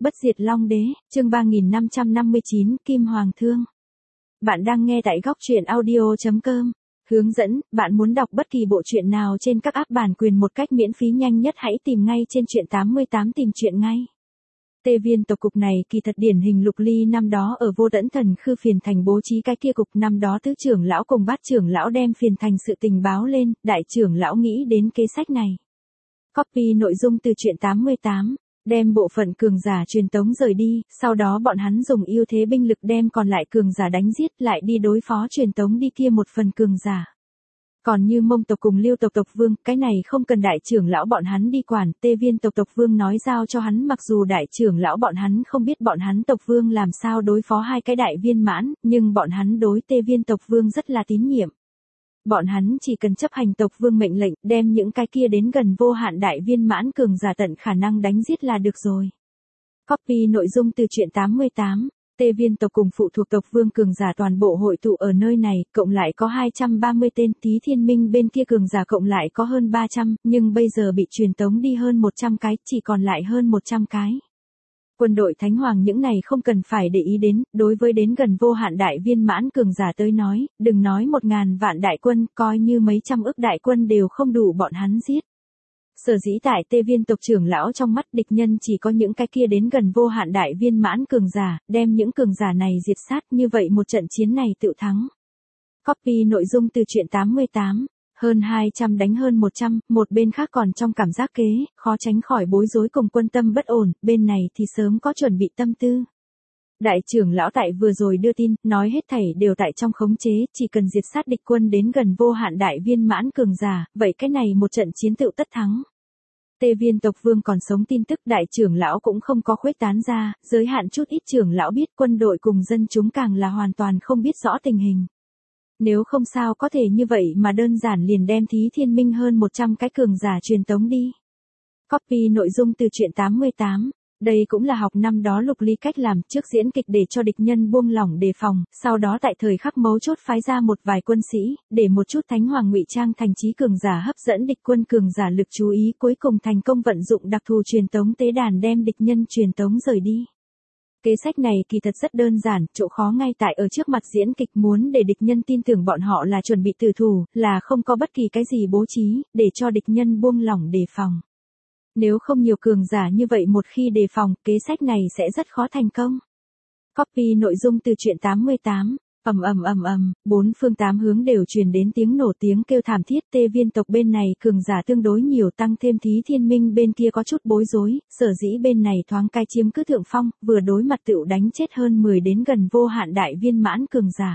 Bất diệt Long Đế, chương 3559, Kim Hoàng Thương. Bạn đang nghe tại góc truyện audio.com. Hướng dẫn, bạn muốn đọc bất kỳ bộ truyện nào trên các app bản quyền một cách miễn phí nhanh nhất hãy tìm ngay trên truyện 88 tìm truyện ngay. Tê Viên tộc cục này kỳ thật điển hình Lục Ly năm đó ở Vô Đẫn Thần Khư Phiền Thành bố trí cái kia cục, năm đó tứ trưởng lão cùng bát trưởng lão đem Phiền Thành sự tình báo lên, đại trưởng lão nghĩ đến kế sách này. Copy nội dung từ truyện 88, đem bộ phận cường giả truyền tống rời đi, sau đó bọn hắn dùng ưu thế binh lực đem còn lại cường giả đánh giết lại đi đối phó truyền tống đi kia một phần cường giả. Còn như Mông tộc cùng Lưu tộc tộc vương, cái này không cần đại trưởng lão bọn hắn đi quản, Tê Viên tộc tộc vương nói giao cho hắn, mặc dù đại trưởng lão bọn hắn không biết bọn hắn tộc vương làm sao đối phó hai cái đại viên mãn, nhưng bọn hắn đối Tê Viên tộc vương rất là tín nhiệm. Bọn hắn chỉ cần chấp hành tộc vương mệnh lệnh, đem những cái kia đến gần vô hạn đại viên mãn cường giả tận khả năng đánh giết là được rồi. Copy nội dung từ truyện 88. Tê Viên tộc cùng phụ thuộc tộc vương cường giả toàn bộ hội tụ ở nơi này, cộng lại có 230 tên, Tí Thiên Minh bên kia cường giả cộng lại có hơn 300, nhưng bây giờ bị truyền tống đi hơn 100 cái, chỉ còn lại hơn 100 cái. Quân đội Thánh Hoàng những này không cần phải để ý đến, đối với đến gần vô hạn đại viên mãn cường giả tới nói, đừng nói 1.000 vạn đại quân, coi như mấy trăm ức đại quân đều không đủ bọn hắn giết. Sở dĩ tại Tê Viên tộc trưởng lão trong mắt địch nhân chỉ có những cái kia đến gần vô hạn đại viên mãn cường giả, đem những cường giả này diệt sát, như vậy một trận chiến này tự thắng. Copy nội dung từ truyện 88. Hơn 200 đánh hơn 100, một bên khác còn trong cảm giác kế, khó tránh khỏi bối rối cùng quân tâm bất ổn, bên này thì sớm có chuẩn bị tâm tư. Đại trưởng lão tại vừa rồi đưa tin, nói hết thảy đều tại trong khống chế, chỉ cần diệt sát địch quân đến gần vô hạn đại viên mãn cường giả, vậy cái này một trận chiến tựu tất thắng. Tê Viên tộc vương còn sống tin tức đại trưởng lão cũng không có khuếch tán ra, giới hạn chút ít trưởng lão biết, quân đội cùng dân chúng càng là hoàn toàn không biết rõ tình hình. Nếu không sao có thể như vậy mà đơn giản liền đem Thí Thiên Minh hơn 100 cái cường giả truyền tống đi. Copy nội dung từ truyện 88. Đây cũng là học năm đó Lục Ly cách làm, trước diễn kịch để cho địch nhân buông lỏng đề phòng, sau đó tại thời khắc mấu chốt phái ra một vài quân sĩ, để một chút Thánh Hoàng ngụy trang thành trí cường giả hấp dẫn địch quân cường giả lực chú ý, cuối cùng thành công vận dụng đặc thù truyền tống tế đàn đem địch nhân truyền tống rời đi. Kế sách này kỳ thật rất đơn giản, chỗ khó ngay tại ở trước mặt diễn kịch muốn để địch nhân tin tưởng bọn họ là chuẩn bị tử thủ, là không có bất kỳ cái gì bố trí, để cho địch nhân buông lỏng đề phòng. Nếu không nhiều cường giả như vậy một khi đề phòng, kế sách này sẽ rất khó thành công. Copy nội dung từ truyện 88. Bốn phương tám hướng đều truyền đến tiếng nổ tiếng kêu thảm thiết, Tê Viên tộc bên này cường giả tương đối nhiều, tăng thêm Thí Thiên Minh bên kia có chút bối rối, sở dĩ bên này thoáng cai chiếm cứ thượng phong, vừa đối mặt tựu đánh chết hơn 10 đến gần vô hạn đại viên mãn cường giả.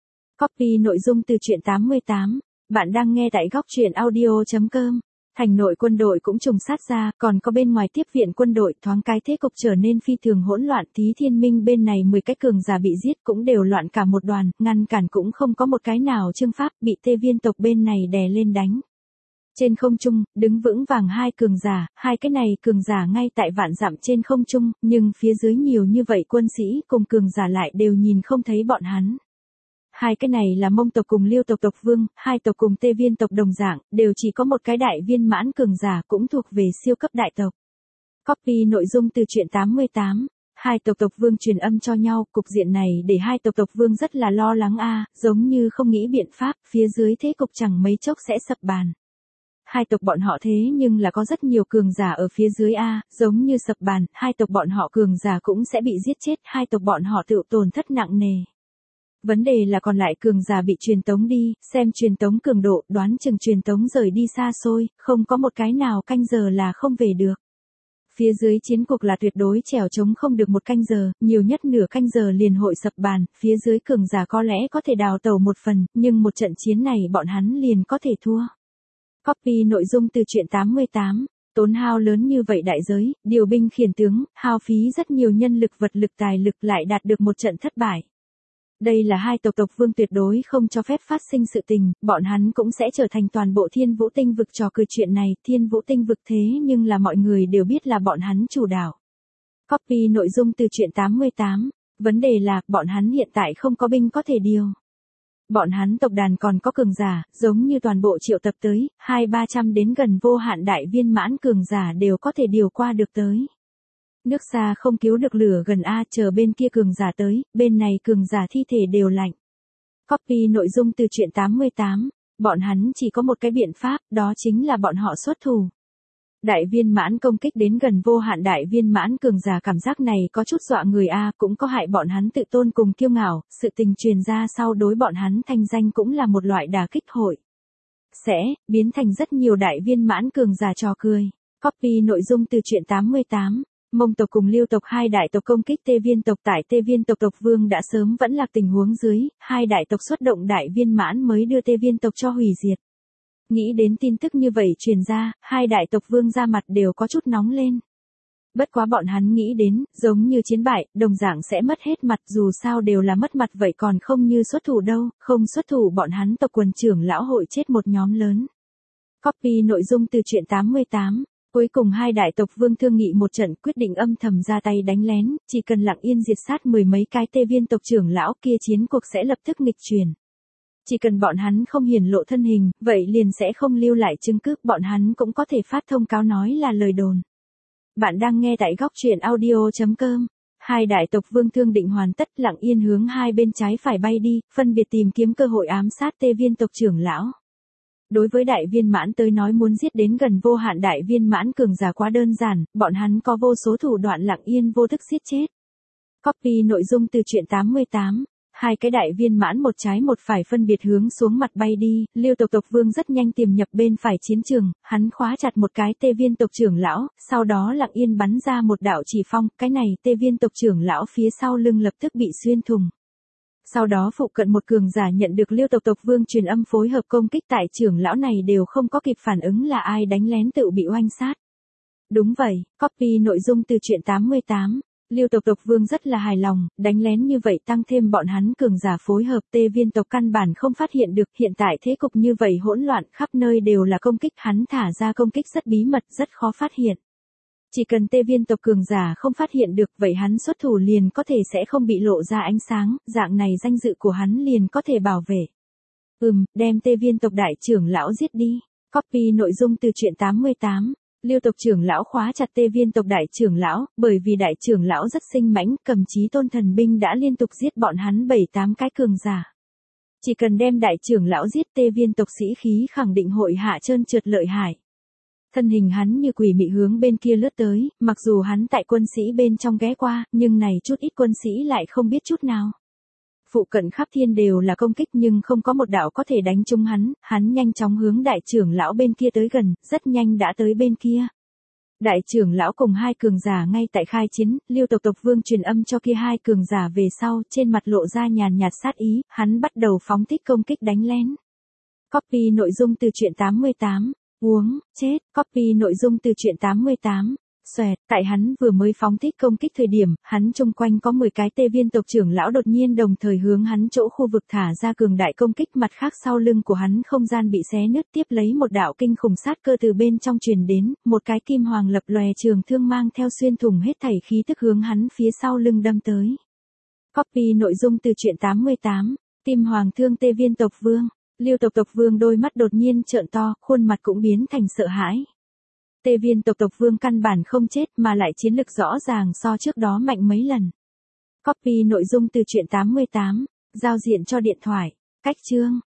Copy nội dung từ truyện 88. Bạn đang nghe tại góc truyện audio.com. Thành nội quân đội cũng trùng sát ra, còn có bên ngoài tiếp viện quân đội, thoáng cái thế cục trở nên phi thường hỗn loạn, Thí Thiên Minh bên này 10 cái cường giả bị giết cũng đều loạn cả một đoàn, ngăn cản cũng không có một cái nào chương pháp, bị Tê Viên tộc bên này đè lên đánh. Trên không trung, đứng vững vàng hai cường giả, hai cái này cường giả ngay tại vạn dặm trên không trung, nhưng phía dưới nhiều như vậy quân sĩ cùng cường giả lại đều nhìn không thấy bọn hắn. Hai cái này là Mông tộc cùng Lưu tộc tộc vương, hai tộc cùng Tê Viên tộc đồng dạng, đều chỉ có một cái đại viên mãn cường giả cũng thuộc về siêu cấp đại tộc. Copy nội dung từ truyện 88. Hai tộc tộc vương truyền âm cho nhau, cục diện này để hai tộc tộc vương rất là lo lắng giống như không nghĩ biện pháp, phía dưới thế cục chẳng mấy chốc sẽ sập bàn. Hai tộc bọn họ thế nhưng là có rất nhiều cường giả ở phía dưới giống như sập bàn, hai tộc bọn họ cường giả cũng sẽ bị giết chết, hai tộc bọn họ tự tổn thất nặng nề. Vấn đề là còn lại cường giả bị truyền tống đi, xem truyền tống cường độ, đoán chừng truyền tống rời đi xa xôi, không có một cái nào canh giờ là không về được. Phía dưới chiến cục là tuyệt đối trèo trống không được một canh giờ, nhiều nhất nửa canh giờ liền hội sập bàn, phía dưới cường giả có lẽ có thể đào tẩu một phần, nhưng một trận chiến này bọn hắn liền có thể thua. Copy nội dung từ truyện 88. Tốn hao lớn như vậy đại giới, điều binh khiển tướng, hao phí rất nhiều nhân lực vật lực tài lực lại đạt được một trận thất bại. Đây là hai tộc vương tuyệt đối không cho phép phát sinh sự tình, bọn hắn cũng sẽ trở thành toàn bộ Thiên Vũ Tinh vực trò cười chuyện này, Thiên Vũ Tinh vực thế nhưng là mọi người đều biết là bọn hắn chủ đạo. Copy nội dung từ truyện 88. Vấn đề là, bọn hắn hiện tại không có binh có thể điều. Bọn hắn tộc đàn còn có cường giả, giống như toàn bộ triệu tập tới, 200-300 đến gần vô hạn đại viên mãn cường giả đều có thể điều qua được tới. Nước xa không cứu được lửa gần a, chờ bên kia cường giả tới, bên này cường giả thi thể đều lạnh. Copy nội dung từ truyện 88, bọn hắn chỉ có một cái biện pháp, đó chính là bọn họ xuất thủ. Đại viên mãn công kích đến gần vô hạn, đại viên mãn cường giả, cảm giác này có chút dọa người a, cũng có hại bọn hắn tự tôn cùng kiêu ngạo, sự tình truyền ra sau đối bọn hắn thanh danh cũng là một loại đả kích hội. Sẽ biến thành rất nhiều đại viên mãn cường giả trò cười. Copy nội dung từ truyện 88. Mông tộc cùng Lưu tộc, hai đại tộc công kích Tê Viên tộc, tại Tê Viên tộc tộc vương đã sớm vẫn lạc tình huống dưới, hai đại tộc xuất động đại viên mãn mới đưa Tê Viên tộc cho hủy diệt. Nghĩ đến tin tức như vậy truyền ra, hai đại tộc vương ra mặt đều có chút nóng lên. Bất quá bọn hắn nghĩ đến, giống như chiến bại, đồng dạng sẽ mất hết mặt, dù sao đều là mất mặt vậy còn không như xuất thủ đâu, không xuất thủ bọn hắn tộc quần trưởng lão hội chết một nhóm lớn. Copy nội dung từ truyện 88. Cuối cùng hai đại tộc vương thương nghị một trận, quyết định âm thầm ra tay đánh lén, chỉ cần lặng yên diệt sát mười mấy cái Tê Viên tộc trưởng lão kia, chiến cuộc sẽ lập tức nghịch chuyển. Chỉ cần bọn hắn không hiển lộ thân hình, vậy liền sẽ không lưu lại chứng cứ, bọn hắn cũng có thể phát thông cáo nói là lời đồn. Bạn đang nghe tại góc truyện audio.com. Hai đại tộc vương thương định hoàn tất, lặng yên hướng hai bên trái phải bay đi, phân biệt tìm kiếm cơ hội ám sát Tê Viên tộc trưởng lão. Đối với đại viên mãn tới nói, muốn giết đến gần vô hạn đại viên mãn cường giả quá đơn giản, bọn hắn có vô số thủ đoạn lặng yên vô thức giết chết. Copy nội dung từ truyện 88. Hai cái đại viên mãn một trái một phải phân biệt hướng xuống mặt bay đi, Lưu tộc tộc vương rất nhanh tiềm nhập bên phải chiến trường, hắn khóa chặt một cái Tê Viên tộc trưởng lão, sau đó lặng yên bắn ra một đạo chỉ phong, cái này Tê Viên tộc trưởng lão phía sau lưng lập tức bị xuyên thủng. Sau đó phụ cận một cường giả nhận được Lưu tộc tộc vương truyền âm phối hợp công kích, tại trưởng lão này đều không có kịp phản ứng là ai đánh lén tự bị oanh sát. Đúng vậy, copy nội dung từ truyện 88. Lưu tộc tộc vương rất là hài lòng, đánh lén như vậy tăng thêm bọn hắn cường giả phối hợp, Tê Viên tộc căn bản không phát hiện được, hiện tại thế cục như vậy hỗn loạn, khắp nơi đều là công kích, hắn thả ra công kích rất bí mật, rất khó phát hiện. Chỉ cần Tê Viên tộc cường giả không phát hiện được, vậy hắn xuất thủ liền có thể sẽ không bị lộ ra ánh sáng, dạng này danh dự của hắn liền có thể bảo vệ. Đem Tê Viên tộc đại trưởng lão giết đi. Copy nội dung từ truyện 88. Lưu tộc trưởng lão khóa chặt Tê Viên tộc đại trưởng lão, bởi vì đại trưởng lão rất sinh mãnh, cầm chí tôn thần binh đã liên tục giết bọn hắn 7-8 cái cường giả. Chỉ cần đem đại trưởng lão giết, Tê Viên tộc sĩ khí khẳng định hội hạ trơn trượt lợi hại. Thân hình hắn như quỷ mị hướng bên kia lướt tới, mặc dù hắn tại quân sĩ bên trong ghé qua, nhưng này chút ít quân sĩ lại không biết chút nào. Phụ cận khắp thiên đều là công kích nhưng không có một đạo có thể đánh trúng hắn nhanh chóng hướng đại trưởng lão bên kia tới gần, rất nhanh đã tới bên kia. Đại trưởng lão cùng hai cường giả ngay tại khai chiến, Lưu tộc tộc vương truyền âm cho kia hai cường giả về sau, trên mặt lộ ra nhàn nhạt sát ý, hắn bắt đầu phóng thích công kích đánh lén. Copy nội dung từ truyện 88. Chết, copy nội dung từ truyện 88. Xoẹt, tại hắn vừa mới phóng thích công kích thời điểm, hắn chung quanh có 10 cái Tê Viên tộc trưởng lão đột nhiên đồng thời hướng hắn chỗ khu vực thả ra cường đại công kích, mặt khác sau lưng của hắn không gian bị xé nứt, tiếp lấy một đạo kinh khủng sát cơ từ bên trong truyền đến, một cái kim hoàng lập lòe trường thương mang theo xuyên thủng hết thảy khí tức hướng hắn phía sau lưng đâm tới. Copy nội dung từ truyện 88. Kim hoàng thương Tê Viên tộc vương. Lưu tộc tộc vương đôi mắt đột nhiên trợn to, khuôn mặt cũng biến thành sợ hãi. Tê Viên tộc tộc vương căn bản không chết mà lại chiến lực rõ ràng so trước đó mạnh mấy lần. Copy nội dung từ truyện 88. Giao diện cho điện thoại. Cách chương.